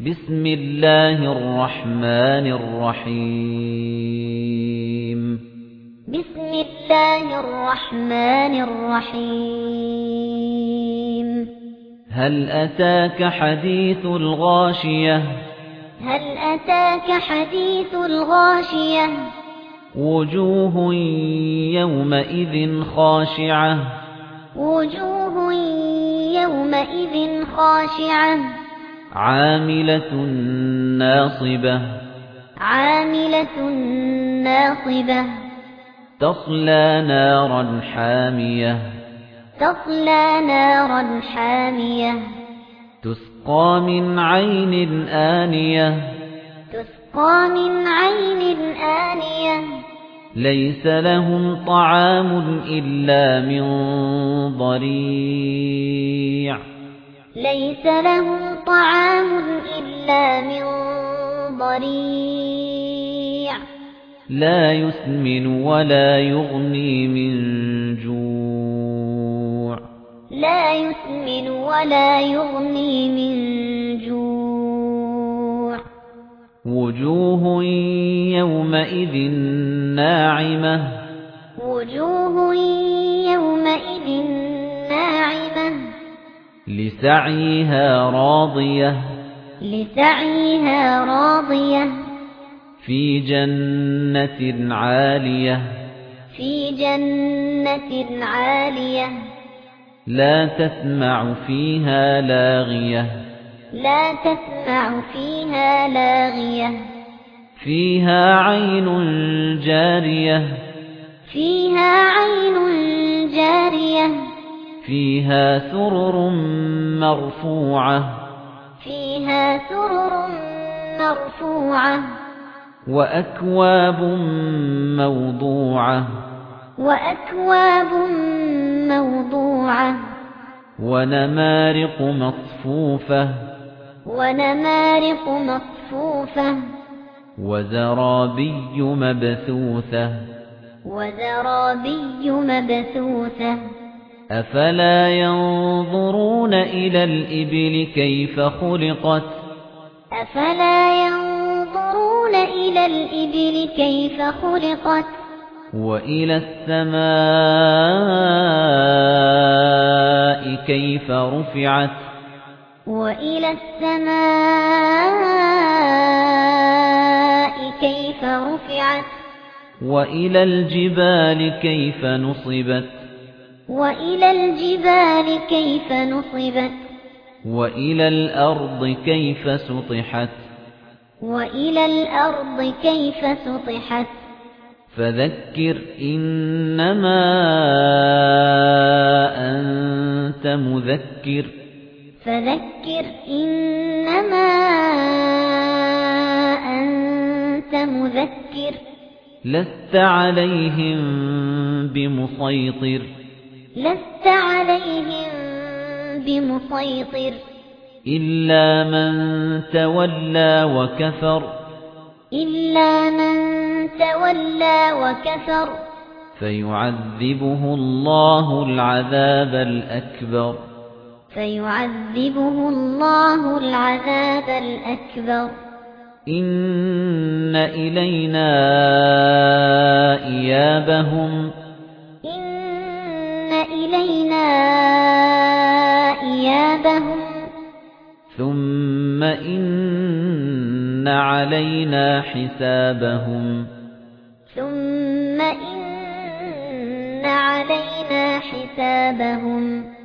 بسم الله الرحمن الرحيم بسم الله الرحمن الرحيم هل أتاك حديث الغاشية هل أتاك حديث الغاشية وجوه يومئذ خاشعة وجوه يومئذ خاشعة عاملة ناصبة عاملة ناصبة تصلى نارا حامية تصلى نارا حامية تسقى من عين آنية تسقى من عين آنية ليس لهم طعام إلا من ضريع ليس لهم طعام إلا من ضريع لا يسمن ولا يغني من جوع لا يسمن ولا يغني من جوع وجوه يومئذ ناعمة وجوه يومئذ ناعمة لسعيها راضية لسعيها راضية في جنة عالية في جنة عالية لا تسمع فيها لاغية لا تسمع فيها لاغية فيها عين جارية فيها عين جارية فيها سرر مرفوعة فيها سرر مرفوعة وأكواب موضوعة وأكواب موضوعة ونمارق مصفوفة ونمارق مصفوفة وزرابي مبثوثة وزرابي مبثوثة أفلا ينظرون إلى الإبل كيف خلقت أفلا ينظرون إلى الإبل كيف خلقت وإلى السماء كيف رفعت وإلى السماء كيف رفعت وإلى الجبال كيف نصبت وإلى الجبال كيف نصبت وإلى الأرض كيف سطحت وإلى الأرض كيف سطحت فذكر إنما أنت مذكر فذكر إنما أنت مذكر لست عليهم بمسيطر لست عليهم بمسيطر إلا من تولى وكفر إلا من تولى وكفر فيعذبه الله العذاب الأكبر فيعذبه الله العذاب الأكبر إن إلينا إيابهم إن إلينا إيابهم ثم إن علينا حسابهم ثم إن علينا حسابهم